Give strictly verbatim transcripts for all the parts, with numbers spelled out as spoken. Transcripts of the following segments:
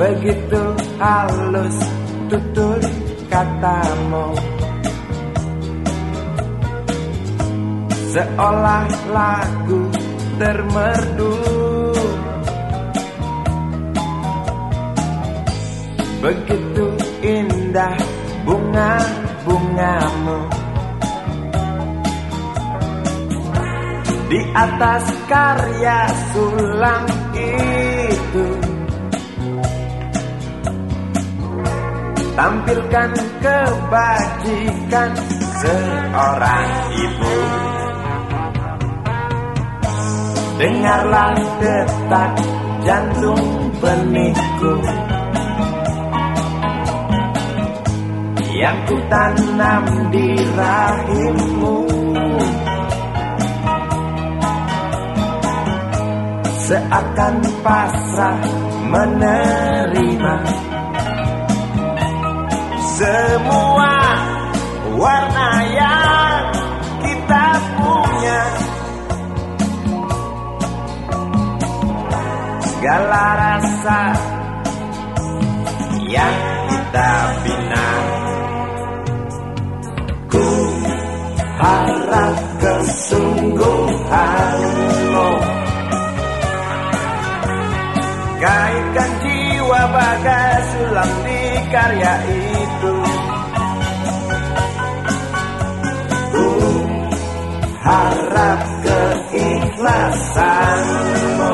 begitu halus tutur katamu, seolah lagu termerdu. Begitu indah bunga-bungamu di atas karya sulam itu. Tampilkan kebajikan seorang ibu. Dengarlah detak jantung benihku yang ku tanam di rahimmu. Seakan pasrah menerima semua warna yang kita punya, segala rasa yang kita bina. Ku harap kesungguhanmu kaitkan jiwa bagai sulam di karya itu. Ku harap keikhlasanmu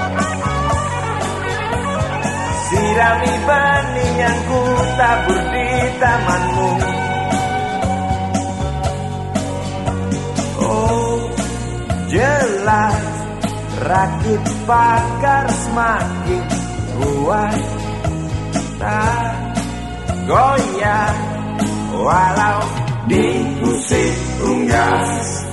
sirami benih yang ku tabur di tamanmu. Oh, jelas rakit pagar semakin kuat, tak goyah walau diusik unggas.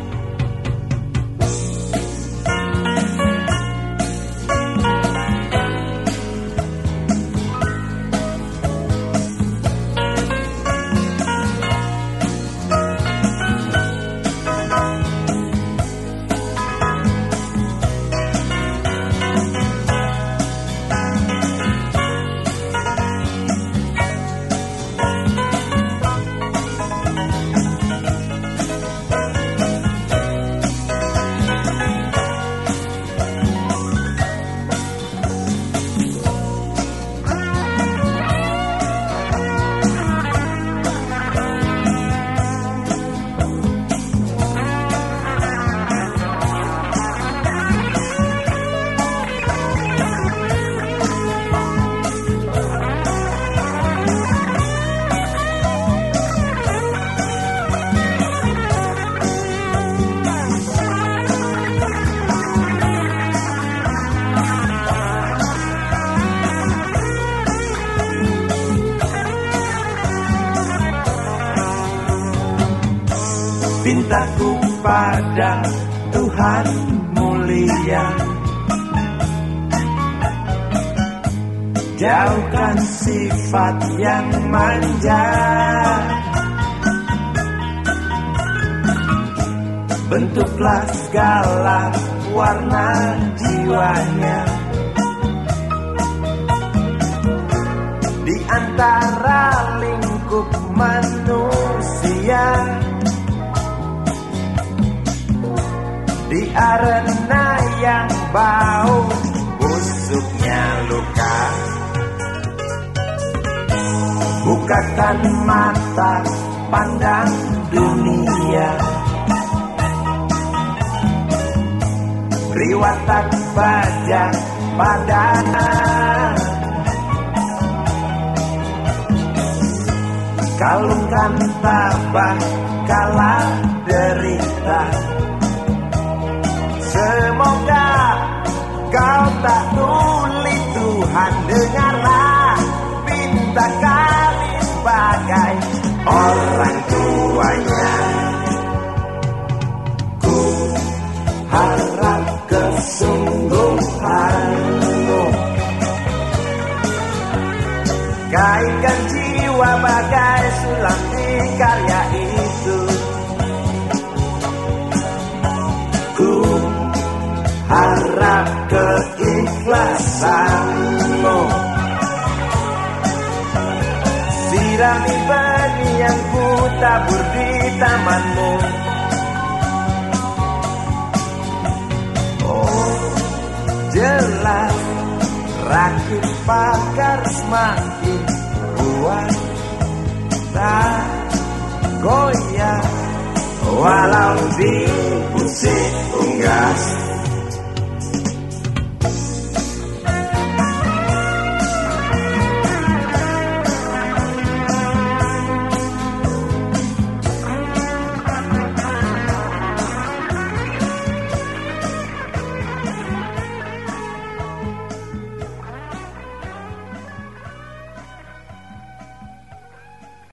Pintaku pada Tuhan mulia, jauhkan sifat yang manja, bentuklah segala warna jiwanya di antara lingkup manusia. Di arena yang bau busuknya luka, bukakan mata pandang dunia, beri watak baja padanya, kalungkan tabah kala derita. Semoga kau tak tuli, Tuhan dengarlah pinta kami sebagai orang tuanya. Ku harap kesungguhanmu kaitkan jiwa bagai sulam di karya itu. Ku harap keikhlasanmu benih-benih yang ku tabur di tamanmu. Oh, jelas rakit pakar semakin kuat, tak goyah walau di pusing unggas.